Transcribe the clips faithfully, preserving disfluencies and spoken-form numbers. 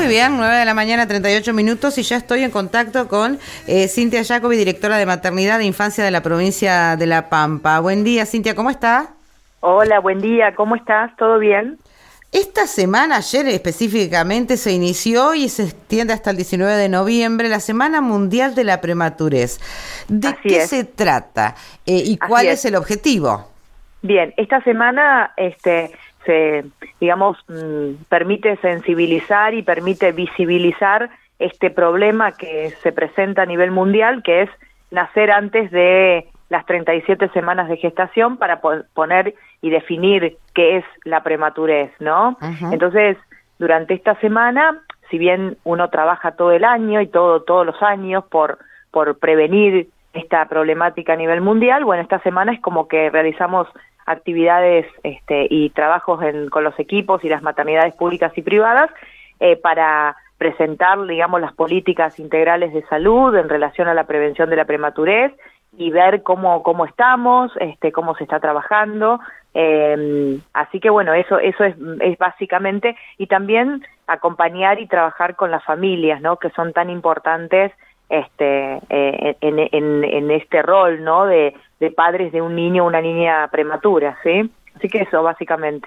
bien, nueve de la mañana, treinta y ocho minutos, y ya estoy en contacto con eh, Cintia Jacobi, directora de Maternidad e Infancia de la provincia de La Pampa. Buen día, Cintia, ¿cómo está? Hola, buen día, ¿cómo estás? ¿Todo bien? Esta semana, ayer específicamente, se inició y se extiende hasta el diecinueve de noviembre la Semana Mundial de la Prematurez. ¿De Así qué es. se trata eh, y cuál Así es. es el objetivo? Bien, esta semana este, se, digamos, mmm, permite sensibilizar y permite visibilizar este problema que se presenta a nivel mundial, que es nacer antes de las treinta y siete semanas de gestación, para po- poner y definir qué es la prematurez, ¿no? Uh-huh. Entonces, durante esta semana, si bien uno trabaja todo el año y todo todos los años por por prevenir esta problemática a nivel mundial, bueno, esta semana es como que realizamos actividades este, y trabajos en, con los equipos y las maternidades públicas y privadas eh, para presentar, digamos, las políticas integrales de salud en relación a la prevención de la prematurez y ver cómo cómo estamos, este, cómo se está trabajando. Eh, así que bueno, eso eso es, es básicamente, y también acompañar y trabajar con las familias, ¿no? Que son tan importantes este eh, en, en, en este rol, ¿no? De, de padres de un niño o una niña prematura, ¿sí? Así que eso, básicamente.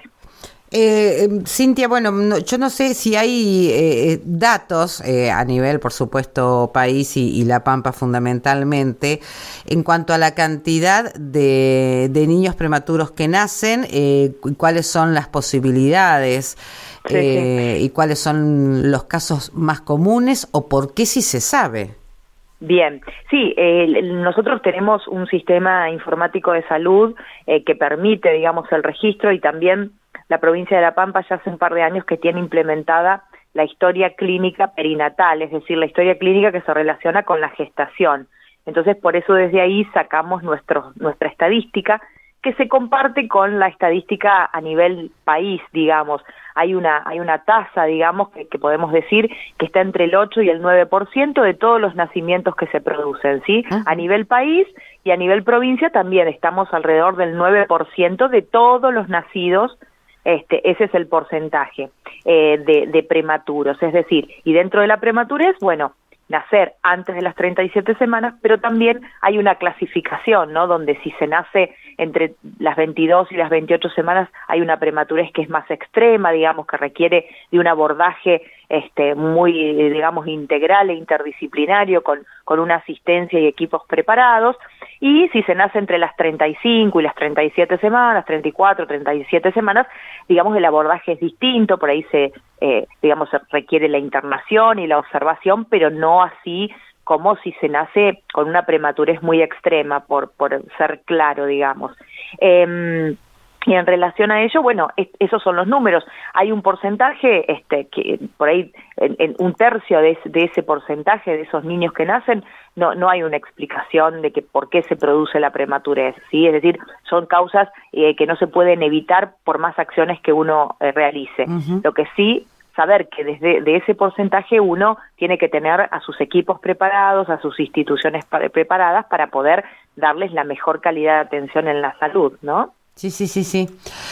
Eh, Cintia, bueno, no, yo no sé si hay eh, datos eh, a nivel, por supuesto, país y, y La Pampa fundamentalmente, en cuanto a la cantidad de, de niños prematuros que nacen, eh, cuáles son las posibilidades Sí, eh, sí. y cuáles son los casos más comunes o por qué, si se sabe. Bien, sí, eh, nosotros tenemos un sistema informático de salud eh, que permite, digamos, el registro, y también la provincia de La Pampa ya hace un par de años que tiene implementada la historia clínica perinatal, es decir, la historia clínica que se relaciona con la gestación. Entonces, por eso desde ahí sacamos nuestro, nuestra estadística, que se comparte con la estadística a nivel país, digamos. Hay una hay una tasa, digamos, que, que podemos decir que está entre el ocho y el nueve por ciento de todos los nacimientos que se producen, ¿sí? Uh-huh. A nivel país y a nivel provincia también estamos alrededor del nueve por ciento de todos los nacidos. Este, ese es el porcentaje eh, de, de prematuros, es decir, y dentro de la prematurez, bueno, nacer antes de las treinta y siete semanas, pero también hay una clasificación, ¿no? Donde si se nace entre las veintidós y las veintiocho semanas hay una prematurez que es más extrema, digamos, que requiere de un abordaje este, muy, digamos, integral e interdisciplinario con, con una asistencia y equipos preparados. Y si se nace entre las treinta y cinco y las treinta y siete semanas, treinta y cuatro, treinta y siete semanas, digamos, el abordaje es distinto, por ahí se, eh, digamos, se requiere la internación y la observación, pero no así como si se nace con una prematurez muy extrema, por, por ser claro, digamos. Eh, Y en relación a ello, bueno, es, esos son los números. Hay un porcentaje, este, que por ahí, en, en un tercio de, de ese porcentaje de esos niños que nacen, no, no hay una explicación de que por qué se produce la prematurez, ¿sí? Es decir, son causas eh, que no se pueden evitar por más acciones que uno eh, realice. Uh-huh. Lo que sí, saber que desde de ese porcentaje uno tiene que tener a sus equipos preparados, a sus instituciones para, preparadas para poder darles la mejor calidad de atención en la salud, ¿no? Sí, sí, sí, sí.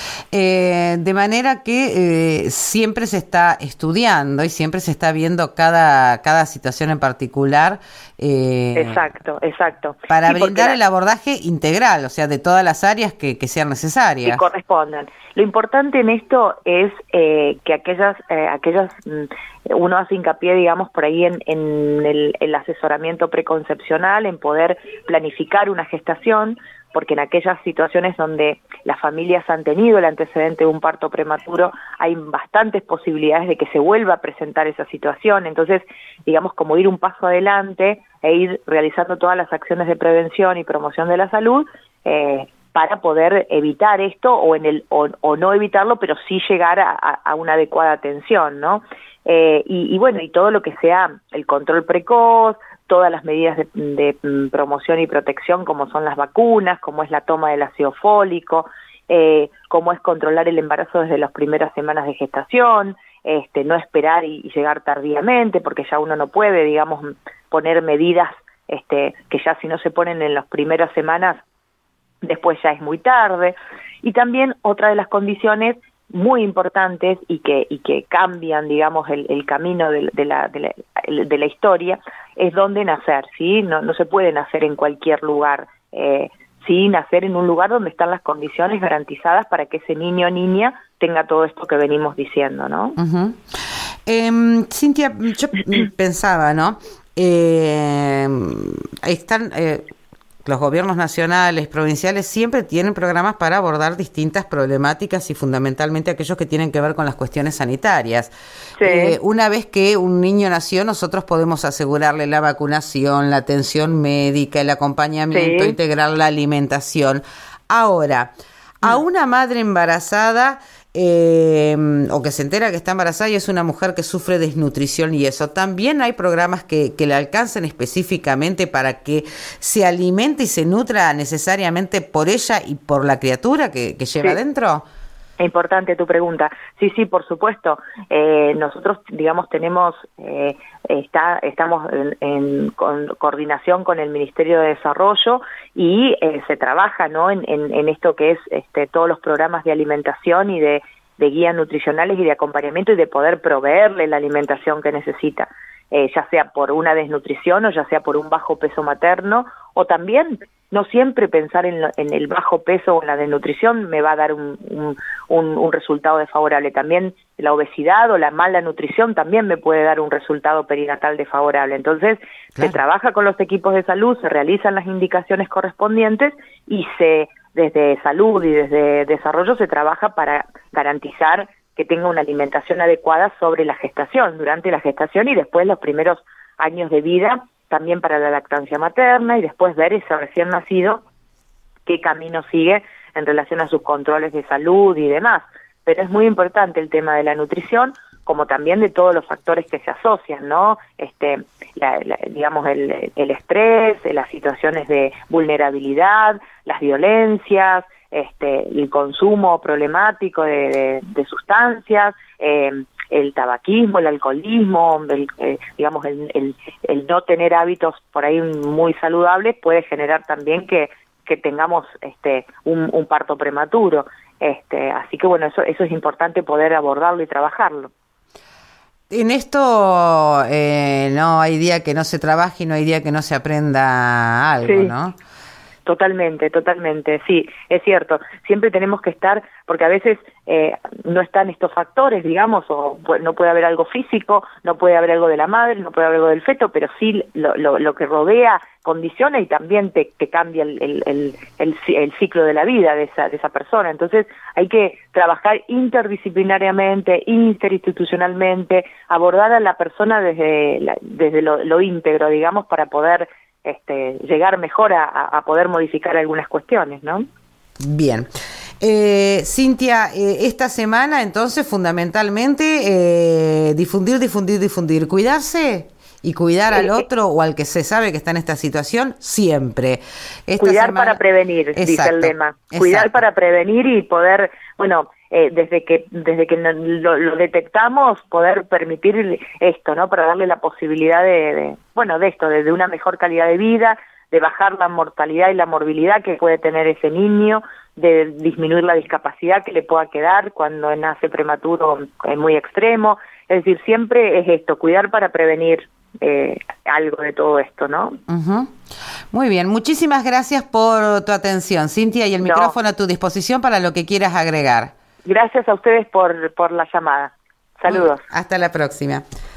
Eh, de manera que eh, siempre se está estudiando y siempre se está viendo cada, cada situación en particular. Eh, exacto, exacto. Para sí, brindar la, el abordaje integral, o sea, de todas las áreas que, que sean necesarias. Que correspondan. Lo importante en esto es eh, que aquellas, eh, aquellas uno hace hincapié, digamos, por ahí en, en el, el asesoramiento preconcepcional, en poder planificar una gestación, porque en aquellas situaciones donde las familias han tenido el antecedente de un parto prematuro, hay bastantes posibilidades de que se vuelva a presentar esa situación. Entonces, digamos, como ir un paso adelante e ir realizando todas las acciones de prevención y promoción de la salud, eh, para poder evitar esto, o en el o, o no evitarlo, pero sí llegar a, a una adecuada atención, ¿no? Eh, y, y bueno, y todo lo que sea el control precoz, todas las medidas de, de promoción y protección, como son las vacunas, como es la toma del ácido fólico, eh, como es controlar el embarazo desde las primeras semanas de gestación, este, no esperar y, y llegar tardíamente, porque ya uno no puede, digamos, poner medidas este, que ya si no se ponen en las primeras semanas, después ya es muy tarde. Y también otra de las condiciones muy importantes y que y que cambian, digamos, el, el camino de, de, la, de, la, de la historia, es dónde nacer, ¿sí? No, no se puede nacer en cualquier lugar, eh, sí, nacer en un lugar donde están las condiciones garantizadas para que ese niño o niña tenga todo esto que venimos diciendo, ¿no? Uh-huh. Eh, Cintia, yo pensaba, ¿no? Eh, están... Eh, Los gobiernos nacionales, provinciales, siempre tienen programas para abordar distintas problemáticas y fundamentalmente aquellos que tienen que ver con las cuestiones sanitarias. Sí. Eh, una vez que un niño nació, nosotros podemos asegurarle la vacunación, la atención médica, el acompañamiento, sí. integral, la alimentación. Ahora, a una madre embarazada... Eh, o que se entera que está embarazada y es una mujer que sufre desnutrición y eso, ¿también hay programas que, que le alcancen específicamente para que se alimente y se nutra necesariamente por ella y por la criatura que, que lleva sí. dentro? Importante tu pregunta. Sí, sí, por supuesto. Eh, nosotros, digamos, tenemos, eh, está, estamos en, en con, coordinación con el Ministerio de Desarrollo y eh, se trabaja, ¿no? En, en, en esto que es este, todos los programas de alimentación y de, de guías nutricionales y de acompañamiento y de poder proveerle la alimentación que necesita, eh, ya sea por una desnutrición o ya sea por un bajo peso materno, o también no siempre pensar en, lo, en el bajo peso o en la desnutrición me va a dar un, un, un, un resultado desfavorable. También la obesidad o la mala nutrición también me puede dar un resultado perinatal desfavorable. Entonces, claro. se trabaja con los equipos de salud, se realizan las indicaciones correspondientes y se desde salud y desde desarrollo se trabaja para garantizar que tenga una alimentación adecuada sobre la gestación, durante la gestación y después los primeros años de vida, también para la lactancia materna y después ver ese recién nacido qué camino sigue en relación a sus controles de salud y demás. Pero es muy importante el tema de la nutrición, como también de todos los factores que se asocian, ¿no? Este, la, la, digamos, el, el estrés, las situaciones de vulnerabilidad, las violencias, este, el consumo problemático de, de, de sustancias, eh, el tabaquismo, el alcoholismo, el, eh, digamos, el, el, el no tener hábitos por ahí muy saludables puede generar también que, que tengamos este, un, un parto prematuro. Este, así que bueno, eso, eso es importante poder abordarlo y trabajarlo. En esto eh, no hay día que no se trabaje y no hay día que no se aprenda algo, sí. ¿no? Totalmente, totalmente, sí, es cierto. Siempre tenemos que estar, porque a veces eh, no están estos factores, digamos, o no puede haber algo físico, no puede haber algo de la madre, no puede haber algo del feto, pero sí lo, lo, lo que rodea condiciona y también te, te cambia el, el, el, el, el ciclo de la vida de esa, de esa persona. Entonces hay que trabajar interdisciplinariamente, interinstitucionalmente, abordar a la persona desde, la, desde lo, lo íntegro, digamos, para poder Este, llegar mejor a, a poder modificar algunas cuestiones, ¿no? Bien. Eh, Cintia, eh, esta semana entonces fundamentalmente eh, difundir, difundir, difundir, cuidarse y cuidar al otro o al que se sabe que está en esta situación siempre. Esta cuidar semana... para prevenir, exacto, dice el lema. Cuidar exacto. para prevenir y poder, bueno, eh, desde que desde que lo, lo detectamos, poder permitir esto, ¿no? Para darle la posibilidad de, de bueno, de esto, de, de una mejor calidad de vida, de bajar la mortalidad y la morbilidad que puede tener ese niño, de disminuir la discapacidad que le pueda quedar cuando nace prematuro eh, muy extremo. Es decir, siempre es esto, cuidar para prevenir eh, algo de todo esto, ¿no? Uh-huh. Muy bien, muchísimas gracias por tu atención, Cintia, y el no. micrófono a tu disposición para lo que quieras agregar. Gracias a ustedes por, por la llamada. Saludos. Hasta la próxima.